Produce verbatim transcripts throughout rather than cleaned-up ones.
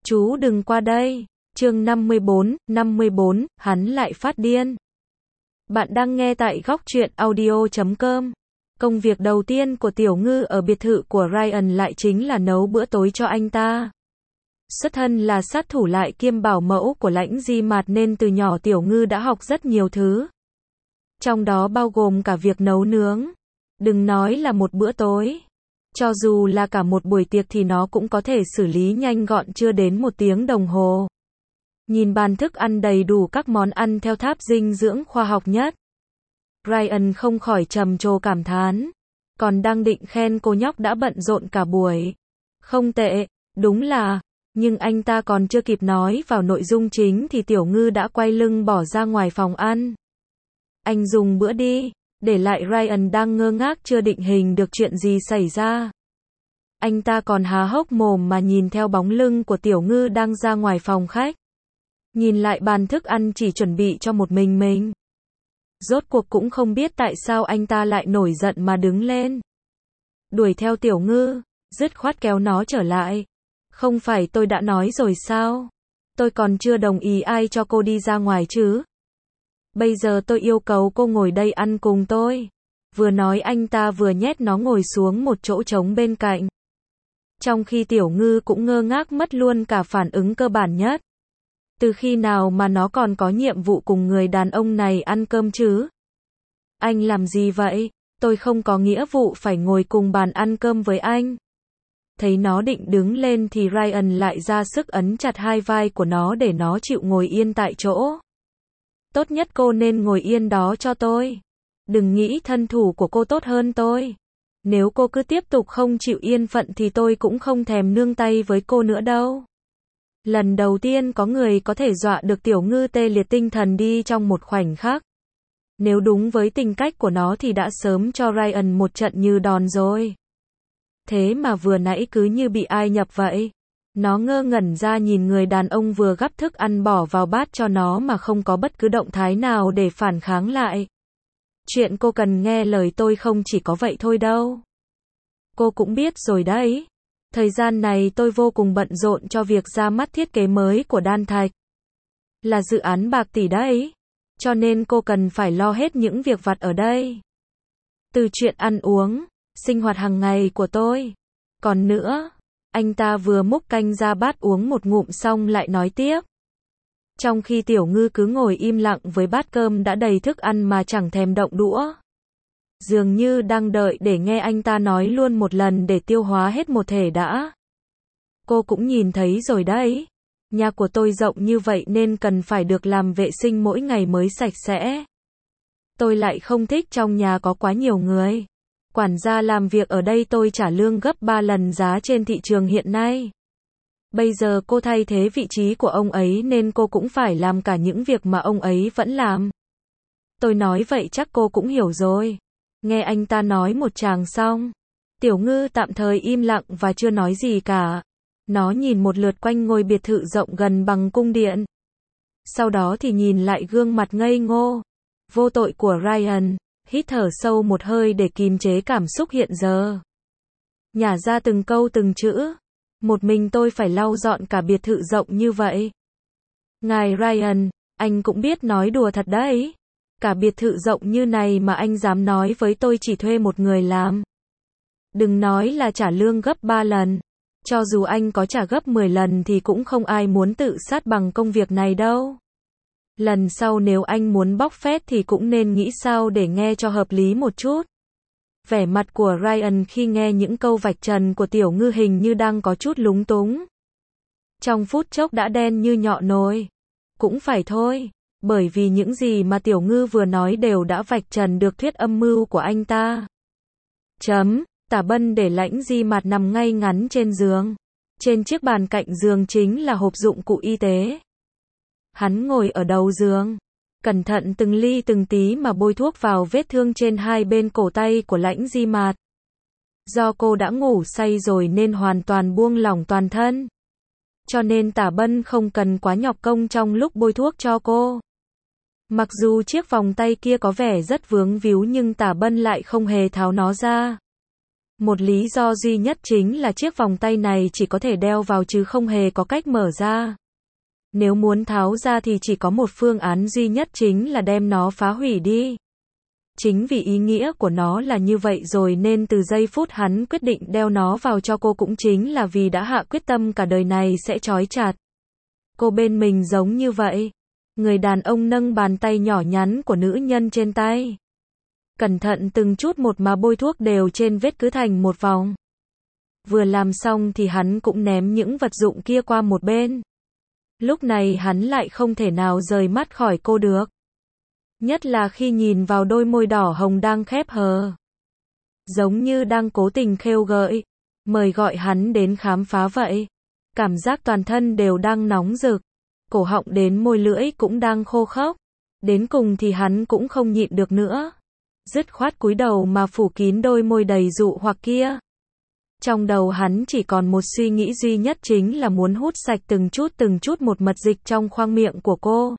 Chú đừng qua đây. Chương năm mươi bốn, năm mươi bốn, hắn lại phát điên. Bạn đang nghe tại góc truyện audio chấm com. Công việc đầu tiên của Tiểu Ngư ở biệt thự của Ryan lại chính là nấu bữa tối cho anh ta. Xuất thân là sát thủ lại kiêm bảo mẫu của Lãnh Di Mạt nên từ nhỏ Tiểu Ngư đã học rất nhiều thứ. Trong đó bao gồm cả việc nấu nướng. Đừng nói là một bữa tối. Cho dù là cả một buổi tiệc thì nó cũng có thể xử lý nhanh gọn chưa đến một tiếng đồng hồ. Nhìn bàn thức ăn đầy đủ các món ăn theo tháp dinh dưỡng khoa học nhất. Ryan không khỏi trầm trồ cảm thán. Còn đang định khen cô nhóc đã bận rộn cả buổi. Không tệ, đúng là. Nhưng anh ta còn chưa kịp nói vào nội dung chính thì Tiểu Ngư đã quay lưng bỏ ra ngoài phòng ăn. Anh dùng bữa đi. Để lại Ryan đang ngơ ngác chưa định hình được chuyện gì xảy ra. Anh ta còn há hốc mồm mà nhìn theo bóng lưng của Tiểu Ngư đang ra ngoài phòng khách. Nhìn lại bàn thức ăn chỉ chuẩn bị cho một mình mình. Rốt cuộc cũng không biết tại sao anh ta lại nổi giận mà đứng lên. Đuổi theo Tiểu Ngư, dứt khoát kéo nó trở lại. Không phải tôi đã nói rồi sao? Tôi còn chưa đồng ý ai cho cô đi ra ngoài chứ? Bây giờ tôi yêu cầu cô ngồi đây ăn cùng tôi. Vừa nói anh ta vừa nhét nó ngồi xuống một chỗ trống bên cạnh. Trong khi Tiểu Ngư cũng ngơ ngác mất luôn cả phản ứng cơ bản nhất. Từ khi nào mà nó còn có nhiệm vụ cùng người đàn ông này ăn cơm chứ? Anh làm gì vậy? Tôi không có nghĩa vụ phải ngồi cùng bàn ăn cơm với anh. Thấy nó định đứng lên thì Ryan lại ra sức ấn chặt hai vai của nó để nó chịu ngồi yên tại chỗ. Tốt nhất cô nên ngồi yên đó cho tôi. Đừng nghĩ thân thủ của cô tốt hơn tôi. Nếu cô cứ tiếp tục không chịu yên phận thì tôi cũng không thèm nương tay với cô nữa đâu. Lần đầu tiên có người có thể dọa được Tiểu Ngư tê liệt tinh thần đi trong một khoảnh khắc. Nếu đúng với tính cách của nó thì đã sớm cho Ryan một trận như đòn rồi. Thế mà vừa nãy cứ như bị ai nhập vậy. Nó ngơ ngẩn ra nhìn người đàn ông vừa gắp thức ăn bỏ vào bát cho nó mà không có bất cứ động thái nào để phản kháng lại. Chuyện cô cần nghe lời tôi không chỉ có vậy thôi đâu. Cô cũng biết rồi đấy. Thời gian này tôi vô cùng bận rộn cho việc ra mắt thiết kế mới của Đan Thạch. Là dự án bạc tỷ đấy. Cho nên cô cần phải lo hết những việc vặt ở đây. Từ chuyện ăn uống, sinh hoạt hàng ngày của tôi. Còn nữa, anh ta vừa múc canh ra bát uống một ngụm xong lại nói tiếp. Trong khi Tiểu Ngư cứ ngồi im lặng với bát cơm đã đầy thức ăn mà chẳng thèm động đũa. Dường như đang đợi để nghe anh ta nói luôn một lần để tiêu hóa hết một thể đã. Cô cũng nhìn thấy rồi đấy. Nhà của tôi rộng như vậy nên cần phải được làm vệ sinh mỗi ngày mới sạch sẽ. Tôi lại không thích trong nhà có quá nhiều người. Quản gia làm việc ở đây tôi trả lương gấp ba lần giá trên thị trường hiện nay. Bây giờ cô thay thế vị trí của ông ấy nên cô cũng phải làm cả những việc mà ông ấy vẫn làm. Tôi nói vậy chắc cô cũng hiểu rồi. Nghe anh ta nói một tràng xong. Tiểu Ngư tạm thời im lặng và chưa nói gì cả. Nó nhìn một lượt quanh ngôi biệt thự rộng gần bằng cung điện. Sau đó thì nhìn lại gương mặt ngây ngô, vô tội của Ryan. Hít thở sâu một hơi để kìm chế cảm xúc hiện giờ. Nhả ra từng câu từng chữ. Một mình tôi phải lau dọn cả biệt thự rộng như vậy. Ngài Ryan, anh cũng biết nói đùa thật đấy. Cả biệt thự rộng như này mà anh dám nói với tôi chỉ thuê một người làm. Đừng nói là trả lương gấp ba lần. Cho dù anh có trả gấp mười lần thì cũng không ai muốn tự sát bằng công việc này đâu. Lần sau nếu anh muốn bóc phét thì cũng nên nghĩ sao để nghe cho hợp lý một chút. Vẻ mặt của Ryan khi nghe những câu vạch trần của Tiểu Ngư hình như đang có chút lúng túng. Trong phút chốc đã đen như nhọ nồi. Cũng phải thôi, bởi vì những gì mà Tiểu Ngư vừa nói đều đã vạch trần được thuyết âm mưu của anh ta. Chấm, Tả Bân để Lãnh Di Mạt nằm ngay ngắn trên giường. Trên chiếc bàn cạnh giường chính là hộp dụng cụ y tế. Hắn ngồi ở đầu giường, cẩn thận từng ly từng tí mà bôi thuốc vào vết thương trên hai bên cổ tay của Lãnh Di Mạt. Do cô đã ngủ say rồi nên hoàn toàn buông lỏng toàn thân. Cho nên Tả Bân không cần quá nhọc công trong lúc bôi thuốc cho cô. Mặc dù chiếc vòng tay kia có vẻ rất vướng víu nhưng Tả Bân lại không hề tháo nó ra. Một lý do duy nhất chính là chiếc vòng tay này chỉ có thể đeo vào chứ không hề có cách mở ra. Nếu muốn tháo ra thì chỉ có một phương án duy nhất chính là đem nó phá hủy đi. Chính vì ý nghĩa của nó là như vậy rồi nên từ giây phút hắn quyết định đeo nó vào cho cô cũng chính là vì đã hạ quyết tâm cả đời này sẽ trói chặt cô bên mình giống như vậy. Người đàn ông nâng bàn tay nhỏ nhắn của nữ nhân trên tay. Cẩn thận từng chút một mà bôi thuốc đều trên vết cứ thành một vòng. Vừa làm xong thì hắn cũng ném những vật dụng kia qua một bên. Lúc này hắn lại không thể nào rời mắt khỏi cô được. Nhất là khi nhìn vào đôi môi đỏ hồng đang khép hờ. Giống như đang cố tình khêu gợi. Mời gọi hắn đến khám phá vậy. Cảm giác toàn thân đều đang nóng rực. Cổ họng đến môi lưỡi cũng đang khô khốc. Đến cùng thì hắn cũng không nhịn được nữa. Dứt khoát cúi đầu mà phủ kín đôi môi đầy dụ hoặc kia. Trong đầu hắn chỉ còn một suy nghĩ duy nhất chính là muốn hút sạch từng chút từng chút một mật dịch trong khoang miệng của cô.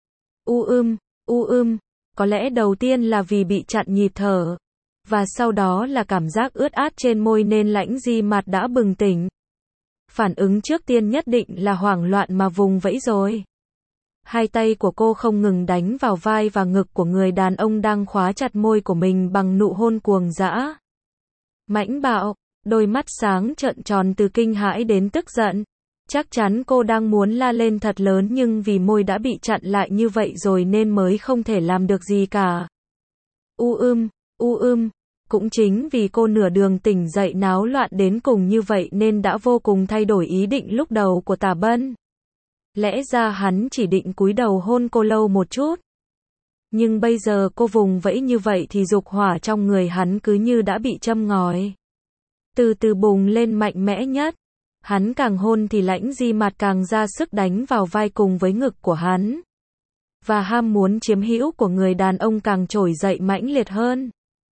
U ưm, u ưm, có lẽ đầu tiên là vì bị chặn nhịp thở. Và sau đó là cảm giác ướt át trên môi nên Lãnh Di Mạt đã bừng tỉnh. Phản ứng trước tiên nhất định là hoảng loạn mà vùng vẫy rồi. Hai tay của cô không ngừng đánh vào vai và ngực của người đàn ông đang khóa chặt môi của mình bằng nụ hôn cuồng dã. Mãnh bạo, đôi mắt sáng trợn tròn từ kinh hãi đến tức giận. Chắc chắn cô đang muốn la lên thật lớn nhưng vì môi đã bị chặn lại như vậy rồi nên mới không thể làm được gì cả. U ưm, u ưm, cũng chính vì cô nửa đường tỉnh dậy náo loạn đến cùng như vậy nên đã vô cùng thay đổi ý định lúc đầu của Tả Bân. Lẽ ra hắn chỉ định cúi đầu hôn cô lâu một chút. Nhưng bây giờ cô vùng vẫy như vậy thì dục hỏa trong người hắn cứ như đã bị châm ngòi. Từ từ bùng lên mạnh mẽ nhất. Hắn càng hôn thì Lãnh Di Mạt càng ra sức đánh vào vai cùng với ngực của hắn. Và ham muốn chiếm hữu của người đàn ông càng trỗi dậy mãnh liệt hơn.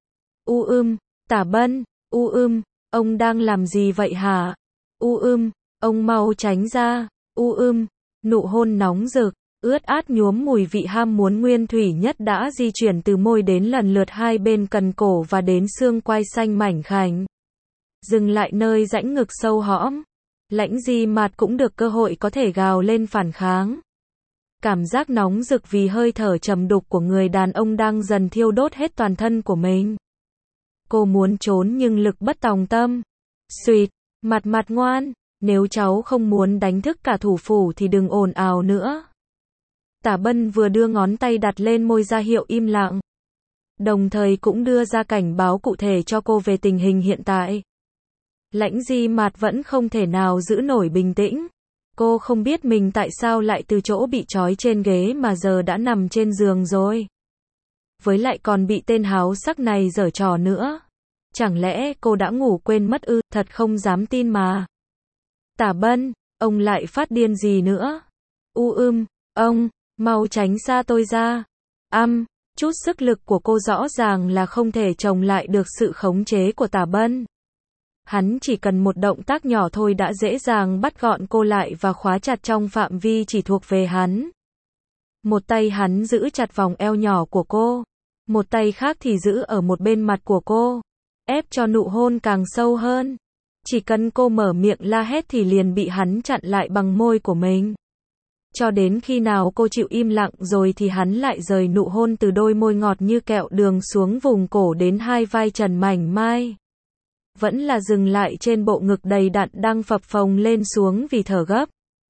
U ưm, Tả Bân, u ưm, ông đang làm gì vậy hả? U ưm, ông mau tránh ra. U ưm, nụ hôn nóng rực, ướt át nhuốm mùi vị ham muốn nguyên thủy nhất đã di chuyển từ môi đến lần lượt hai bên cần cổ và đến xương quai xanh mảnh khảnh. Dừng lại nơi rãnh ngực sâu hõm. Lãnh Di Mạt cũng được cơ hội có thể gào lên phản kháng. Cảm giác nóng rực vì hơi thở trầm đục của người đàn ông đang dần thiêu đốt hết toàn thân của mình. Cô muốn trốn nhưng lực bất tòng tâm. Xuyệt, Mặt Mặt ngoan, nếu cháu không muốn đánh thức cả thủ phủ thì đừng ồn ào nữa. Tả Bân vừa đưa ngón tay đặt lên môi ra hiệu im lặng. Đồng thời cũng đưa ra cảnh báo cụ thể cho cô về tình hình hiện tại. Lãnh Di Mạt vẫn không thể nào giữ nổi bình tĩnh. Cô không biết mình tại sao lại từ chỗ bị trói trên ghế mà giờ đã nằm trên giường rồi. Với lại còn bị tên háo sắc này giở trò nữa. Chẳng lẽ cô đã ngủ quên mất ư? Thật không dám tin mà. Tả Bân, ông lại phát điên gì nữa? U ưm, ông, mau tránh xa tôi ra. Âm, chút sức lực của cô rõ ràng là không thể chồng lại được sự khống chế của Tả Bân. Hắn chỉ cần một động tác nhỏ thôi đã dễ dàng bắt gọn cô lại và khóa chặt trong phạm vi chỉ thuộc về hắn. Một tay hắn giữ chặt vòng eo nhỏ của cô. Một tay khác thì giữ ở một bên mặt của cô. Ép cho nụ hôn càng sâu hơn. Chỉ cần cô mở miệng la hét thì liền bị hắn chặn lại bằng môi của mình. Cho đến khi nào cô chịu im lặng rồi thì hắn lại rời nụ hôn từ đôi môi ngọt như kẹo đường xuống vùng cổ đến hai vai trần mảnh mai. Vẫn là dừng lại trên bộ ngực đầy đặn đang phập phồng lên xuống vì thở gấp.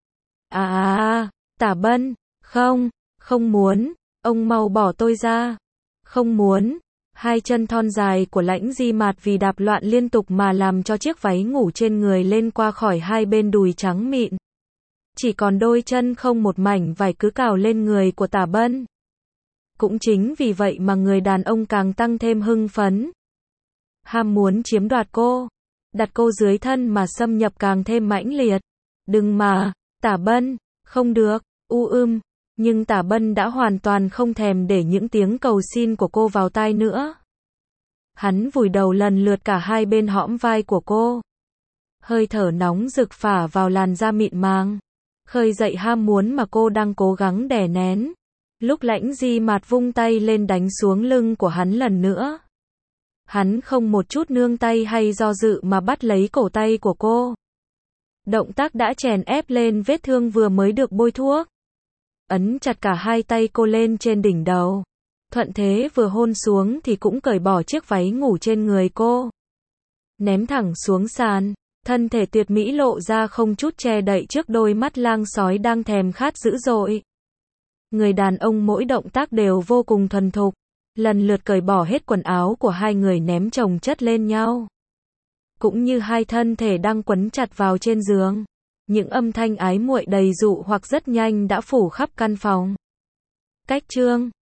À à à, Tả Bân, không, không muốn, ông mau bỏ tôi ra. Không muốn. Hai chân thon dài của Lãnh Di Mạt vì đạp loạn liên tục mà làm cho chiếc váy ngủ trên người lên qua khỏi hai bên đùi trắng mịn. Chỉ còn đôi chân không một mảnh vải cứ cào lên người của Tả Bân. Cũng chính vì vậy mà người đàn ông càng tăng thêm hưng phấn. Ham muốn chiếm đoạt cô. Đặt cô dưới thân mà xâm nhập càng thêm mãnh liệt. Đừng mà, Tả Bân, không được, u ưm. Nhưng Tả Bân đã hoàn toàn không thèm để những tiếng cầu xin của cô vào tai nữa. Hắn vùi đầu lần lượt cả hai bên hõm vai của cô. Hơi thở nóng rực phả vào làn da mịn màng. Khơi dậy ham muốn mà cô đang cố gắng đè nén. Lúc Lãnh Di Mạt vung tay lên đánh xuống lưng của hắn lần nữa. Hắn không một chút nương tay hay do dự mà bắt lấy cổ tay của cô. Động tác đã chèn ép lên vết thương vừa mới được bôi thuốc. Ấn chặt cả hai tay cô lên trên đỉnh đầu. Thuận thế vừa hôn xuống thì cũng cởi bỏ chiếc váy ngủ trên người cô. Ném thẳng xuống sàn. Thân thể tuyệt mỹ lộ ra không chút che đậy trước đôi mắt lang sói đang thèm khát dữ dội. Người đàn ông mỗi động tác đều vô cùng thuần thục. Lần lượt cởi bỏ hết quần áo của hai người ném chồng chất lên nhau. Cũng như hai thân thể đang quấn chặt vào trên giường. Những âm thanh ái muội đầy dụ hoặc rất nhanh đã phủ khắp căn phòng. Cách chương